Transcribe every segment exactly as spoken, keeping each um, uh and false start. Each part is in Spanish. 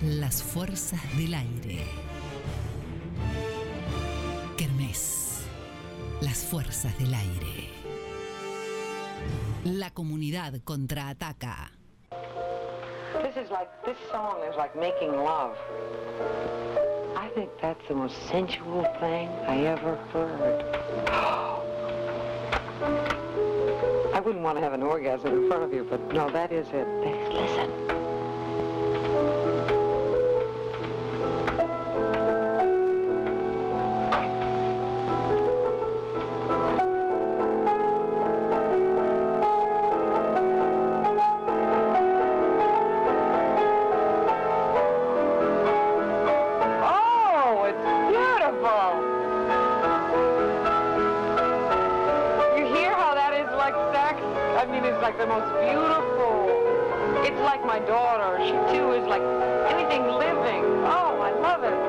Las fuerzas del aire. Kermés. Las fuerzas del aire. La comunidad contraataca. This is like, this song is like making love. I think that's the most sensual thing I ever heard. I wouldn't want to have an orgasm in front of you, but no, that is it. Listen. Like the most beautiful. It's like my daughter. She too is like anything living. Oh, I love it.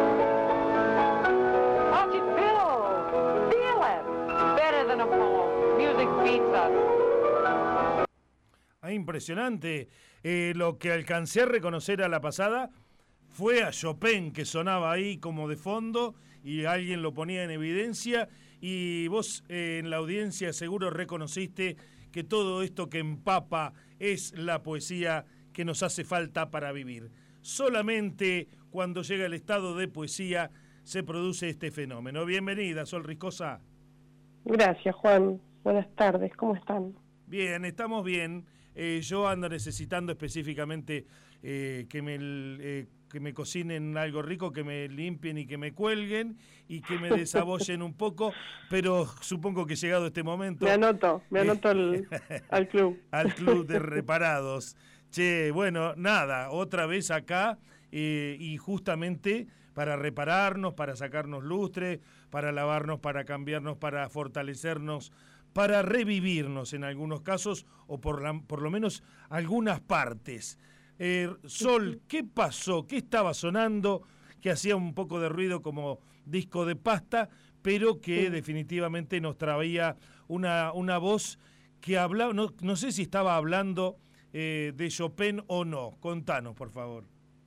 How'd you feel? Feel it. Better than a poem. Music beats us. Ah, impresionante. Eh, lo que alcancé a reconocer a la pasada fue a Chopin, que sonaba ahí como de fondo y alguien lo ponía en evidencia, y vos eh, en la audiencia seguro reconociste que todo esto que empapa es la poesía que nos hace falta para vivir. Solamente cuando llega el estado de poesía se produce este fenómeno. Bienvenida, Sol Riscosa. Gracias, Juan. Buenas tardes, ¿cómo están? Bien, estamos bien. Eh, yo ando necesitando específicamente eh, que me... Eh, que me cocinen algo rico, que me limpien y que me cuelguen y que me desabollen un poco, pero supongo que llegado este momento... Me anoto, me anoto el, al club. Al club de reparados. Che, bueno, nada, otra vez acá eh, y justamente para repararnos, para sacarnos lustre, para lavarnos, para cambiarnos, para fortalecernos, para revivirnos en algunos casos o por, la, por lo menos algunas partes. Eh, Sol, ¿qué pasó? ¿Qué estaba sonando? Que hacía un poco de ruido como disco de pasta, pero que sí, definitivamente nos traía una, una voz que hablaba, no, no sé si estaba hablando eh, de Chopin o no. Contanos, por favor.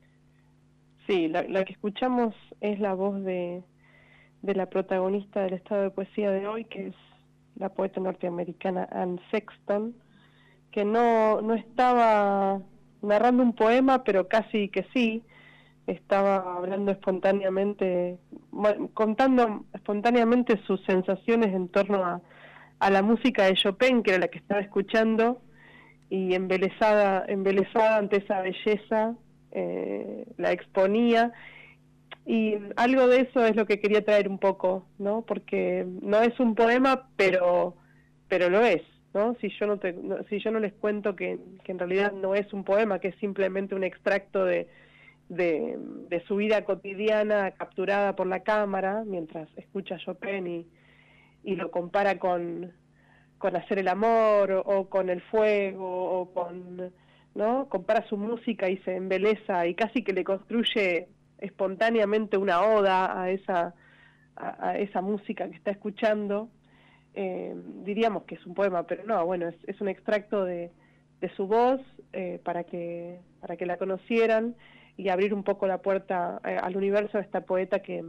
Sí, la, la que escuchamos es la voz de, de la protagonista del estado de poesía de hoy, que es la poeta norteamericana Anne Sexton, que no, no estaba narrando un poema, pero casi que sí, estaba hablando espontáneamente, contando espontáneamente sus sensaciones en torno a, a la música de Chopin, que era la que estaba escuchando, y embelesada, embelesada ante esa belleza, eh, la exponía, y algo de eso es lo que quería traer un poco, ¿no? Porque no es un poema, pero, pero lo es, ¿no? Si yo no te, no, si yo no les cuento que, que en realidad no es un poema, que es simplemente un extracto de, de, de su vida cotidiana capturada por la cámara mientras escucha a Chopin y, y lo compara con, con hacer el amor o, o con el fuego o con, ¿no? Compara su música y se embeleza y casi que le construye espontáneamente una oda a esa, a, a esa música que está escuchando. Eh, diríamos que es un poema, pero no, bueno, es, es un extracto de, de su voz eh, para que para que la conocieran y abrir un poco la puerta eh, al universo de esta poeta que,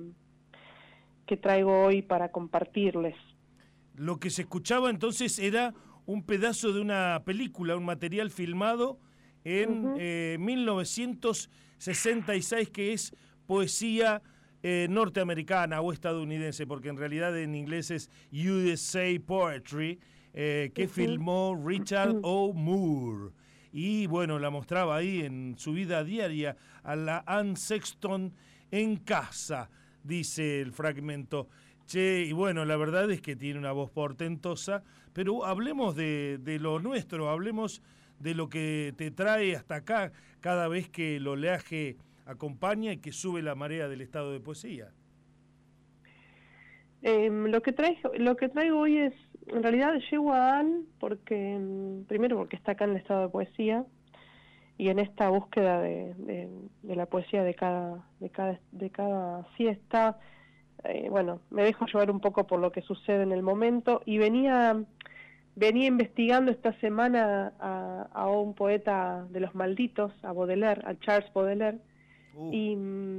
que traigo hoy para compartirles. Lo que se escuchaba entonces era un pedazo de una película, un material filmado en uh-huh. eh, mil novecientos sesenta y seis, que es poesía Eh, norteamericana o estadounidense, porque en realidad en inglés es U S A Poetry, eh, que uh-huh. filmó Richard O. Moore. Y bueno, la mostraba ahí en su vida diaria a la Anne Sexton en casa, dice el fragmento. Che, y bueno, la verdad es que tiene una voz portentosa, pero hablemos de, de lo nuestro, hablemos de lo que te trae hasta acá cada vez que el oleaje acompaña y que sube la marea del estado de poesía. Eh, lo que traigo, lo que traigo hoy es, en realidad llego a Anne porque, primero porque está acá en el estado de poesía y en esta búsqueda de, de, de la poesía de cada, de cada, de cada fiesta, eh, bueno, me dejo llevar un poco por lo que sucede en el momento y venía venía investigando esta semana a, a un poeta de los malditos, a Baudelaire, a Charles Baudelaire, Uh. Y,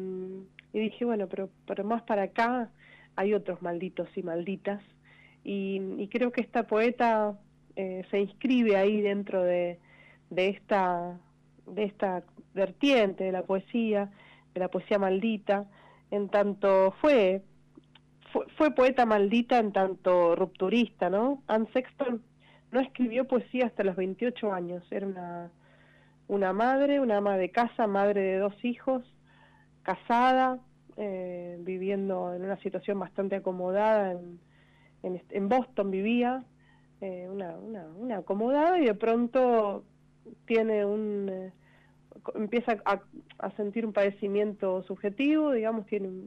y dije, bueno, pero, pero más para acá hay otros malditos y malditas, y, y creo que esta poeta eh, se inscribe ahí dentro de, de esta de esta vertiente de la poesía, de la poesía maldita, en tanto fue fue, fue poeta maldita en tanto rupturista, ¿no? Anne Sexton no escribió poesía hasta los veintiocho años, era una una madre, una ama de casa, madre de dos hijos, casada, eh, viviendo en una situación bastante acomodada, en, en, en Boston vivía, eh, una, una, una acomodada, y de pronto tiene un eh, empieza a, a sentir un padecimiento subjetivo, digamos, tiene un,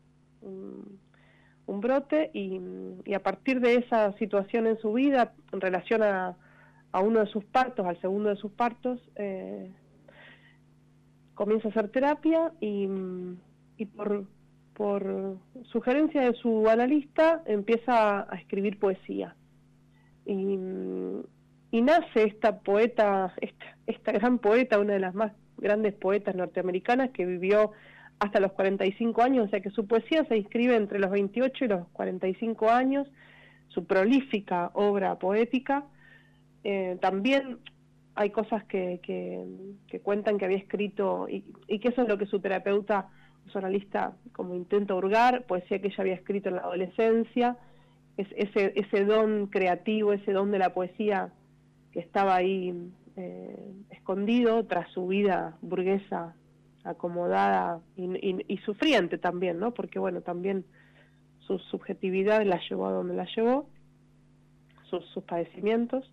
un, un brote, y, y a partir de esa situación en su vida, en relación a, a uno de sus partos, al segundo de sus partos, eh, comienza a hacer terapia, y, y por, por sugerencia de su analista empieza a escribir poesía. Y, y nace esta poeta, esta, esta gran poeta, una de las más grandes poetas norteamericanas, que vivió hasta los cuarenta y cinco años, o sea que su poesía se inscribe entre los veintiocho y los cuarenta y cinco años, su prolífica obra poética. Eh, también hay cosas que, que, que cuentan que había escrito, y, y que eso es lo que su terapeuta, su analista, como intenta hurgar, poesía que ella había escrito en la adolescencia, es, ese, ese don creativo, ese don de la poesía que estaba ahí eh, escondido tras su vida burguesa, acomodada y, y, y sufriente también, ¿no? Porque bueno, también su subjetividad la llevó a donde la llevó, sus, sus padecimientos.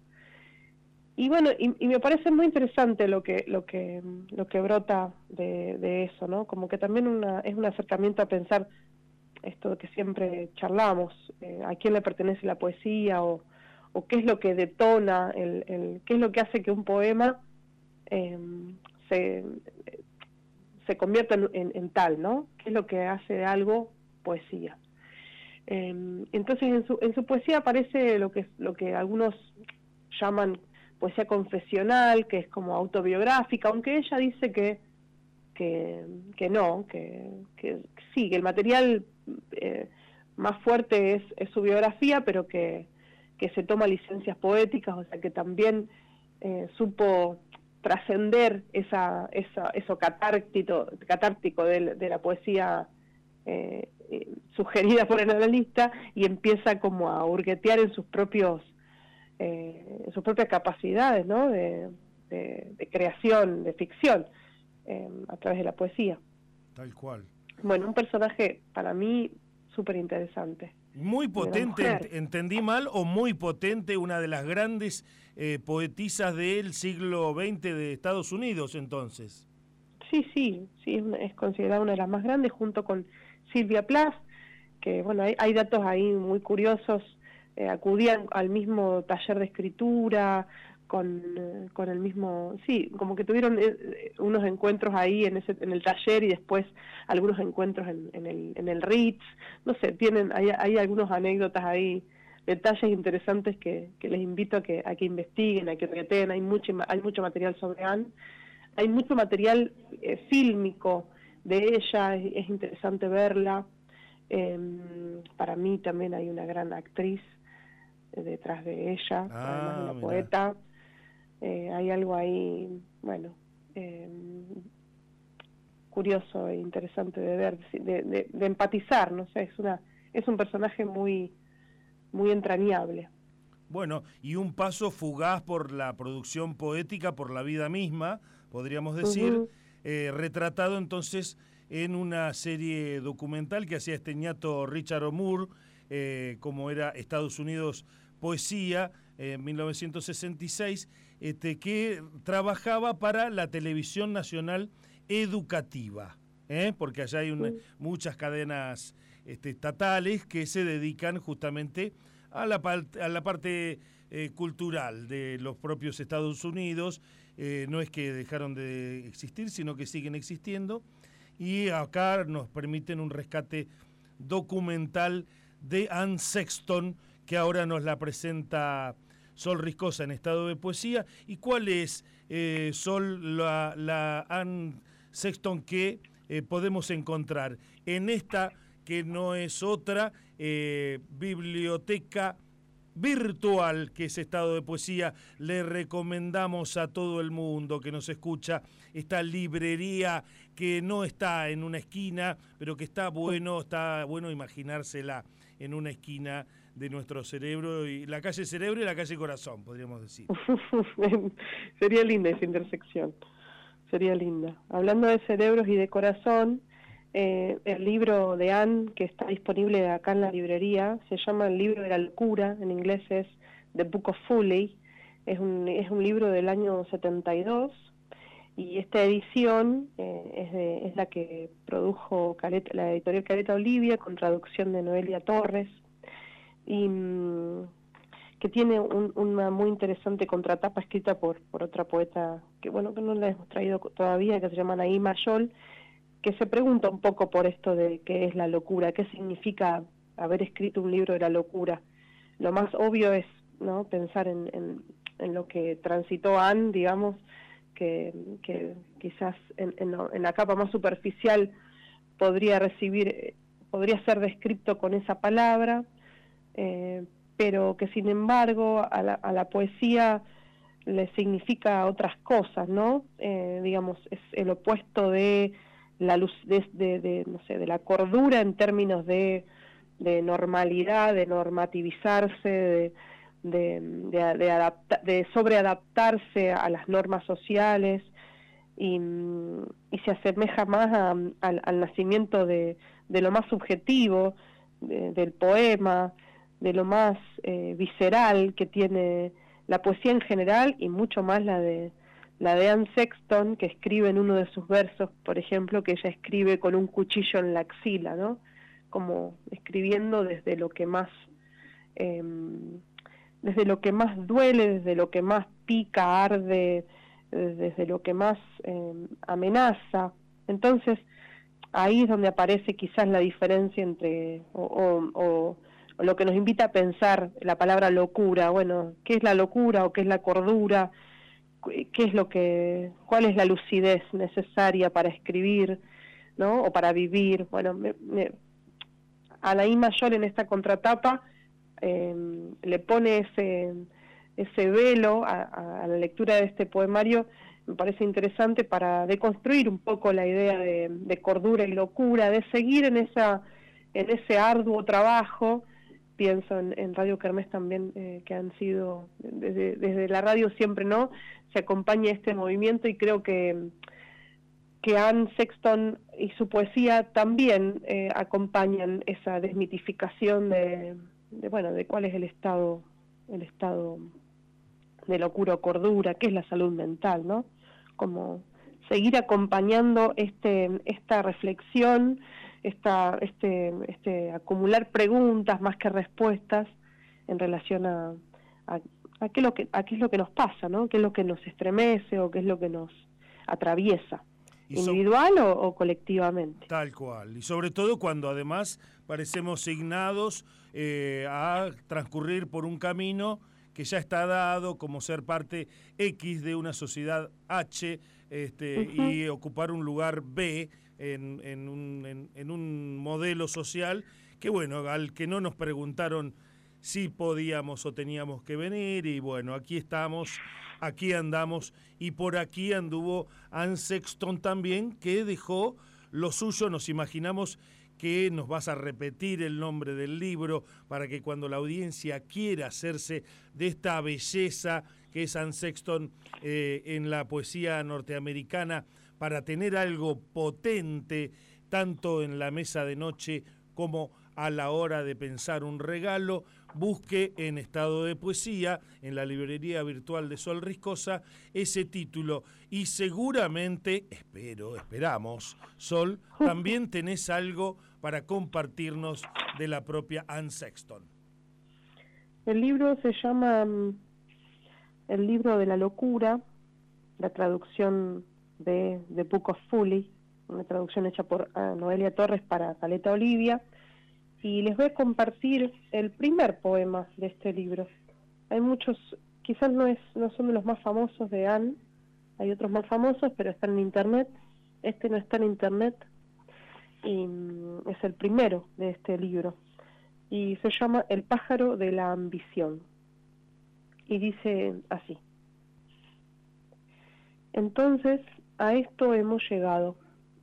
Y bueno, y, y me parece muy interesante lo que lo que lo que brota de, de eso, ¿no? Como que también una, es un acercamiento a pensar esto que siempre charlamos, eh, a quién le pertenece la poesía, o, o qué es lo que detona, el, el qué es lo que hace que un poema eh, se, se convierta en, en, en tal, ¿no? ¿Qué es lo que hace de algo poesía? Eh, entonces en su, en su poesía aparece lo que, lo que algunos llaman poesía confesional, que es como autobiográfica, aunque ella dice que que, que no, que, que sí, que el material eh, más fuerte es, es su biografía, pero que, que se toma licencias poéticas, o sea que también eh, supo trascender esa, esa, eso catártico, catártico de, de la poesía eh, eh, sugerida por el analista, y empieza como a hurguetear en sus propios Eh, sus propias capacidades, ¿no? de, de, de creación, de ficción, eh, a través de la poesía. Tal cual. Bueno, un personaje para mí súper interesante. Muy potente, ent ¿entendí mal? ¿O muy potente, una de las grandes eh, poetisas del siglo veinte de Estados Unidos, entonces? Sí, sí, sí, es, es considerada una de las más grandes, junto con Sylvia Plath, que bueno, hay, hay datos ahí muy curiosos. Eh, acudían al mismo taller de escritura, con, eh, con el mismo, sí, como que tuvieron eh, unos encuentros ahí en ese en el taller, y después algunos encuentros en, en el en el Ritz, no sé, tienen hay, hay algunas anécdotas ahí, detalles interesantes que, que les invito a que a que investiguen, a que reteen. Hay mucho hay mucho material sobre Anne, hay mucho material eh, fílmico de ella, es, es interesante verla. Eh, para mí también hay una gran actriz detrás de ella, ah, además de una mirá. poeta. Eh, hay algo ahí, bueno, eh, curioso e interesante de ver, de, de, de empatizar, no sé, es una es un personaje muy muy entrañable. Bueno, y un paso fugaz por la producción poética, por la vida misma, podríamos decir, uh-huh. eh, retratado entonces en una serie documental que hacía este ñato Richard O'Moore, eh, como era Estados Unidos Poesía, en eh, mil novecientos sesenta y seis, este, que trabajaba para la Televisión Nacional Educativa, ¿eh? porque allá hay una, sí. muchas cadenas este, estatales que se dedican justamente a la, a la parte eh, cultural de los propios Estados Unidos. Eh, no es que dejaron de existir, sino que siguen existiendo, y acá nos permiten un rescate documental de Anne Sexton, que ahora nos la presenta Sol Riscosa en Estado de Poesía. ¿Y cuál es, eh, Sol, la, la Anne Sexton que eh, podemos encontrar en esta que no es otra eh, biblioteca virtual, que es Estado de Poesía. Le recomendamos a todo el mundo que nos escucha esta librería que no está en una esquina, pero que está bueno, está bueno imaginársela en una esquina de nuestro cerebro, y la calle Cerebro y la calle Corazón, podríamos decir. Sería linda esa intersección, sería linda. Hablando de cerebros y de corazón, eh, el libro de Anne, que está disponible acá en la librería, se llama El libro de la locura, en inglés es The Book of Folly, es un, es un libro del año setenta y dos, y esta edición eh, es, de, es la que produjo Caleta, la editorial Caleta Olivia, con traducción de Noelia Torres, y mmm, que tiene un, una muy interesante contratapa escrita por, por otra poeta, que bueno, que no la hemos traído todavía, que se llama Naim Ayol, que se pregunta un poco por esto de qué es la locura, qué significa haber escrito un libro de la locura. Lo más obvio es, ¿no?, pensar en, en, en lo que transitó Anne, digamos, que, que quizás en, en, en la capa más superficial podría recibir, podría ser descrito con esa palabra, eh, pero que sin embargo a la, a la poesía le significa otras cosas, ¿no? Eh, digamos, es el opuesto de la luz, de, de, de, no sé, de la cordura en términos de, de normalidad, de normativizarse, de, de, de, de, adapta, de sobreadaptarse a las normas sociales, y, y se asemeja más a, a, al nacimiento de, de lo más subjetivo, de, del poema, de lo más eh, visceral que tiene la poesía en general, y mucho más la de la de Anne Sexton, que escribe en uno de sus versos, por ejemplo, que ella escribe con un cuchillo en la axila, ¿no? Como escribiendo desde lo que más eh, desde lo que más duele, desde lo que más pica, arde, desde lo que más eh, amenaza. Entonces ahí es donde aparece quizás la diferencia entre o, o, o, o lo que nos invita a pensar la palabra locura. Bueno, ¿qué es la locura o qué es la cordura? ¿Qué es lo que, cuál es la lucidez necesaria para escribir, ¿no?, o para vivir? Bueno, me, me, a Naim Mayor en esta contratapa eh, le pone ese ese velo a, a, a la lectura de este poemario. Me parece interesante para deconstruir un poco la idea de, de cordura y locura, de seguir en esa en ese arduo trabajo. Pienso en, en Radio Kermés también, eh, que han sido, desde, desde la radio siempre, ¿no?, se acompaña este movimiento, y creo que, que Anne Sexton y su poesía también eh, acompañan esa desmitificación de, de, bueno, de cuál es el estado, el estado de locura o cordura, qué es la salud mental, ¿no? Como seguir acompañando este esta reflexión, esta este este acumular preguntas más que respuestas en relación a, a, a qué es lo que a qué es lo que nos pasa, ¿no? Qué es lo que nos estremece o qué es lo que nos atraviesa, individual so, o, o colectivamente. Tal cual, y sobre todo cuando además parecemos signados eh, a transcurrir por un camino que ya está dado, como ser parte X de una sociedad H, este, uh-huh. y ocupar un lugar B en, en, un, en, en un modelo social que, bueno, al que no nos preguntaron si podíamos o teníamos que venir, y bueno, aquí estamos, aquí andamos, y por aquí anduvo Anne Sexton también, que dejó lo suyo. Nos imaginamos que nos vas a repetir el nombre del libro para que cuando la audiencia quiera hacerse de esta belleza que es Anne Sexton eh, en la poesía norteamericana, para tener algo potente tanto en la mesa de noche como a la hora de pensar un regalo, busque en Estado de Poesía, en la librería virtual de Sol Riscosa, ese título. Y seguramente, espero, esperamos, Sol, también tenés algo para compartirnos de la propia Anne Sexton. El libro se llama El libro de la locura, la traducción de The Book of Folly, una traducción hecha por uh, Noelia Torres para Caleta Olivia, y les voy a compartir el primer poema de este libro. Hay muchos, quizás no es no son de los más famosos de Anne, hay otros más famosos, pero están en internet. Este no está en internet, y mm, es el primero de este libro, y se llama El pájaro de la ambición, y dice así: entonces a esto hemos llegado.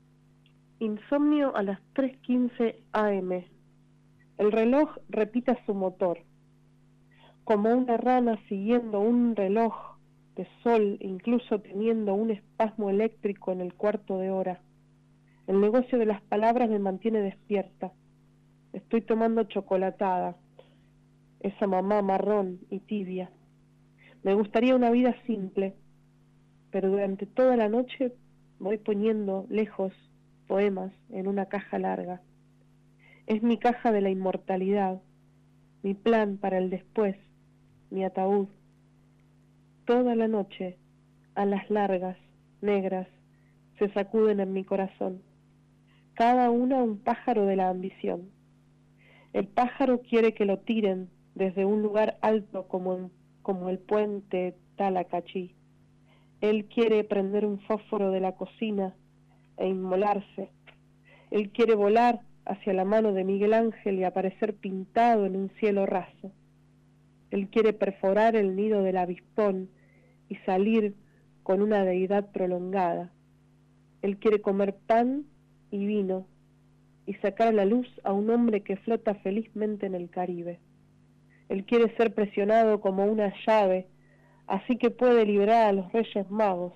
Insomnio a las tres quince a eme. El reloj repita su motor. Como una rana siguiendo un reloj de sol, incluso teniendo un espasmo eléctrico en el cuarto de hora. El negocio de las palabras me mantiene despierta. Estoy tomando chocolatada, esa mamá marrón y tibia. Me gustaría una vida simple, pero durante toda la noche voy poniendo lejos poemas en una caja larga. Es mi caja de la inmortalidad, mi plan para el después, mi ataúd. Toda la noche, alas largas, negras, se sacuden en mi corazón. Cada una un pájaro de la ambición. El pájaro quiere que lo tiren desde un lugar alto como, como el puente Talacachí. Él quiere prender un fósforo de la cocina e inmolarse. Él quiere volar hacia la mano de Miguel Ángel y aparecer pintado en un cielo raso. Él quiere perforar el nido del avispón y salir con una deidad prolongada. Él quiere comer pan y vino y sacar a la luz a un hombre que flota felizmente en el Caribe. Él quiere ser presionado como una llave, así que puede liberar a los Reyes Magos.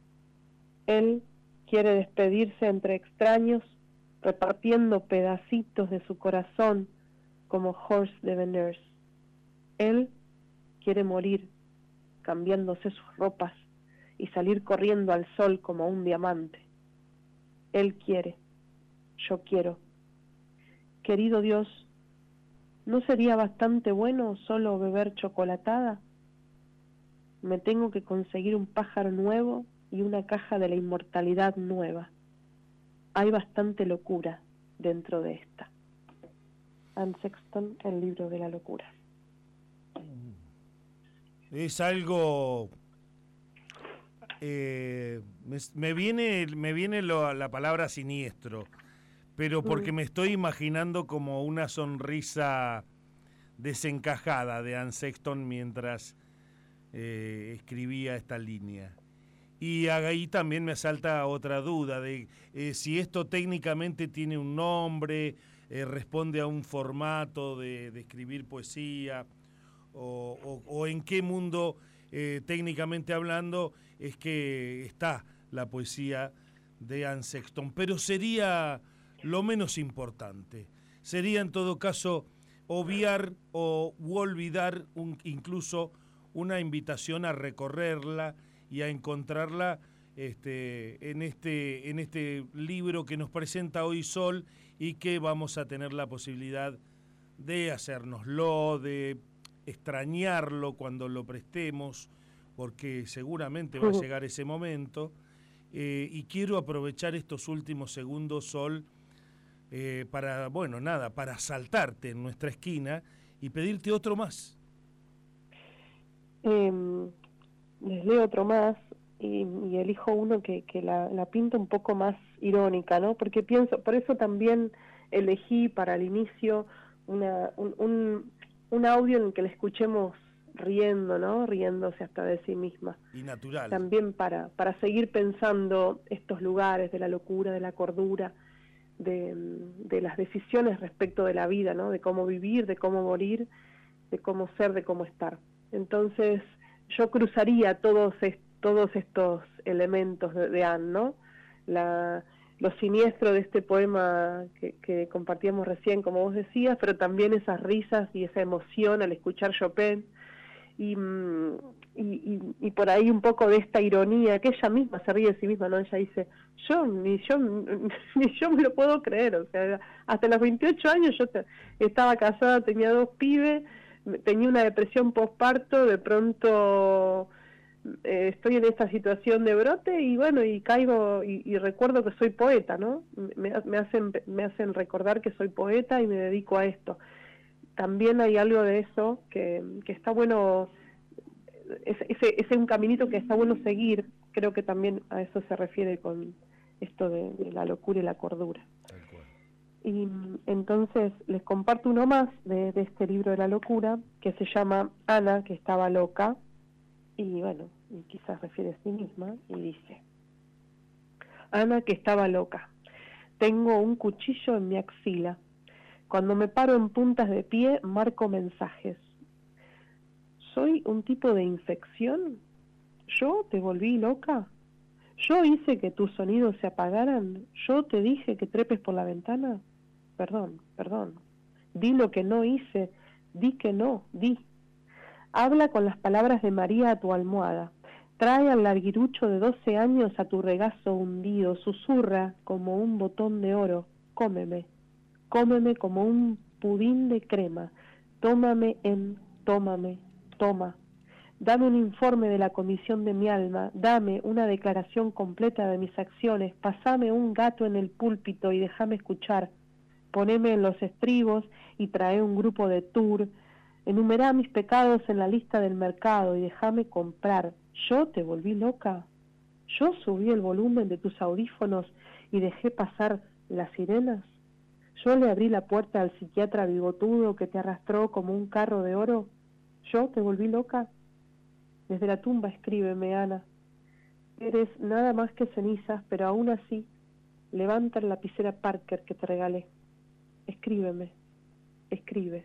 Él quiere despedirse entre extraños, repartiendo pedacitos de su corazón como Horst de Veners. Él quiere morir, cambiándose sus ropas y salir corriendo al sol como un diamante. Él quiere, yo quiero. Querido Dios, ¿no sería bastante bueno solo beber chocolatada? Me tengo que conseguir un pájaro nuevo y una caja de la inmortalidad nueva. Hay bastante locura dentro de esta. Anne Sexton, El libro de la locura. Es algo... Eh, me, me viene, me viene lo, la palabra siniestro, pero porque me estoy imaginando como una sonrisa desencajada de Anne Sexton mientras eh, escribía esta línea. Y ahí también me asalta otra duda de eh, si esto técnicamente tiene un nombre, eh, responde a un formato de, de escribir poesía, o, o, o en qué mundo, eh, técnicamente hablando, es que está la poesía de Anne Sexton. Pero sería lo menos importante. Sería en todo caso obviar o u olvidar un, incluso una invitación a recorrerla y a encontrarla este, en, este, en este libro que nos presenta hoy Sol y que vamos a tener la posibilidad de hacérnoslo, de extrañarlo cuando lo prestemos, porque seguramente va a llegar ese momento. Eh, y quiero aprovechar estos últimos segundos, Sol, eh, para, bueno, nada, para saltarte en nuestra esquina y pedirte otro más. Eh... Les leo otro más y, y elijo uno que, que la, la pinta un poco más irónica, ¿no? Porque pienso, por eso también elegí para el inicio una, un, un, un audio en el que la escuchemos riendo, ¿no? Riéndose hasta de sí misma. Y natural. También para, para seguir pensando estos lugares de la locura, de la cordura, de, de las decisiones respecto de la vida, ¿no? De cómo vivir, de cómo morir, de cómo ser, de cómo estar. Entonces, yo cruzaría todos est todos estos elementos de, de Anne, ¿no? La, lo siniestro de este poema que, que compartíamos recién, como vos decías, pero también esas risas y esa emoción al escuchar Chopin, y, y, y, y por ahí un poco de esta ironía, que ella misma se ríe de sí misma, ¿no? Ella dice, yo ni yo ni yo me lo puedo creer, o sea, hasta los veintiocho años yo te, estaba casada, tenía dos pibes, tenía una depresión postparto, de pronto eh, estoy en esta situación de brote y bueno, y caigo y, y recuerdo que soy poeta, ¿no? Me, me hacen me hacen recordar que soy poeta y me dedico a esto. También hay algo de eso que, que está bueno, ese, ese es un caminito que está bueno seguir, creo que también a eso se refiere con esto de, de la locura y la cordura. Tal cual. Y entonces les comparto uno más de, de este libro de la locura, que se llama Ana, que estaba loca, y bueno, y quizás refiere a sí misma, y dice: Ana, que estaba loca. Tengo un cuchillo en mi axila. Cuando me paro en puntas de pie, marco mensajes. ¿Soy un tipo de infección? ¿Yo te volví loca? ¿Yo hice que tus sonidos se apagaran? ¿Yo te dije que trepes por la ventana? Perdón, perdón. Di lo que no hice. Di que no, di. Habla con las palabras de María a tu almohada. Trae al larguirucho de doce años a tu regazo hundido. Susurra como un botón de oro. Cómeme. Cómeme como un pudín de crema. Tómame en, tómame, toma. Dame un informe de la condición de mi alma, dame una declaración completa de mis acciones, pasame un gato en el púlpito y déjame escuchar, poneme en los estribos y trae un grupo de tour, enumerá mis pecados en la lista del mercado y déjame comprar. ¿Yo te volví loca? ¿Yo subí el volumen de tus audífonos y dejé pasar las sirenas? ¿Yo le abrí la puerta al psiquiatra bigotudo que te arrastró como un carro de oro? ¿Yo te volví loca? Desde la tumba escríbeme, Ana. Eres nada más que cenizas, pero aún así, levanta la lapicera Parker que te regalé. Escríbeme, escribe.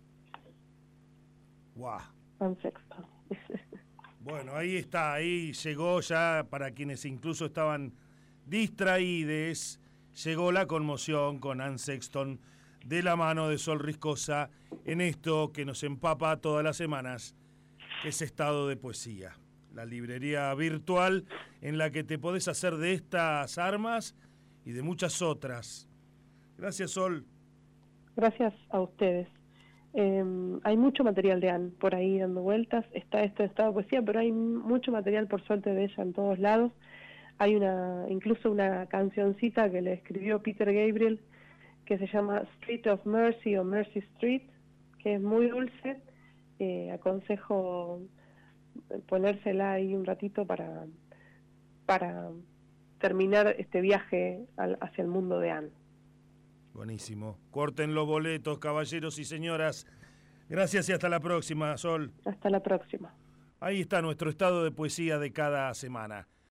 Guau. Anne Sexton. Bueno, ahí está, ahí llegó ya, para quienes incluso estaban distraídos, llegó la conmoción con Anne Sexton de la mano de Sol Riscosa en esto que nos empapa todas las semanas, que es Estado de Poesía, la librería virtual en la que te podés hacer de estas armas y de muchas otras. Gracias, Sol. Gracias a ustedes. Eh, hay mucho material de Anne por ahí dando vueltas. Está esto de Estado de Poesía, pero hay mucho material, por suerte, de ella en todos lados. Hay una, incluso una cancioncita que le escribió Peter Gabriel, que se llama Street of Mercy o Mercy Street, que es muy dulce. Eh, aconsejo ponérsela ahí un ratito para, para terminar este viaje al, hacia el mundo de Anne. Buenísimo. Corten los boletos, caballeros y señoras. Gracias y hasta la próxima, Sol. Hasta la próxima. Ahí está nuestro Estado de Poesía de cada semana.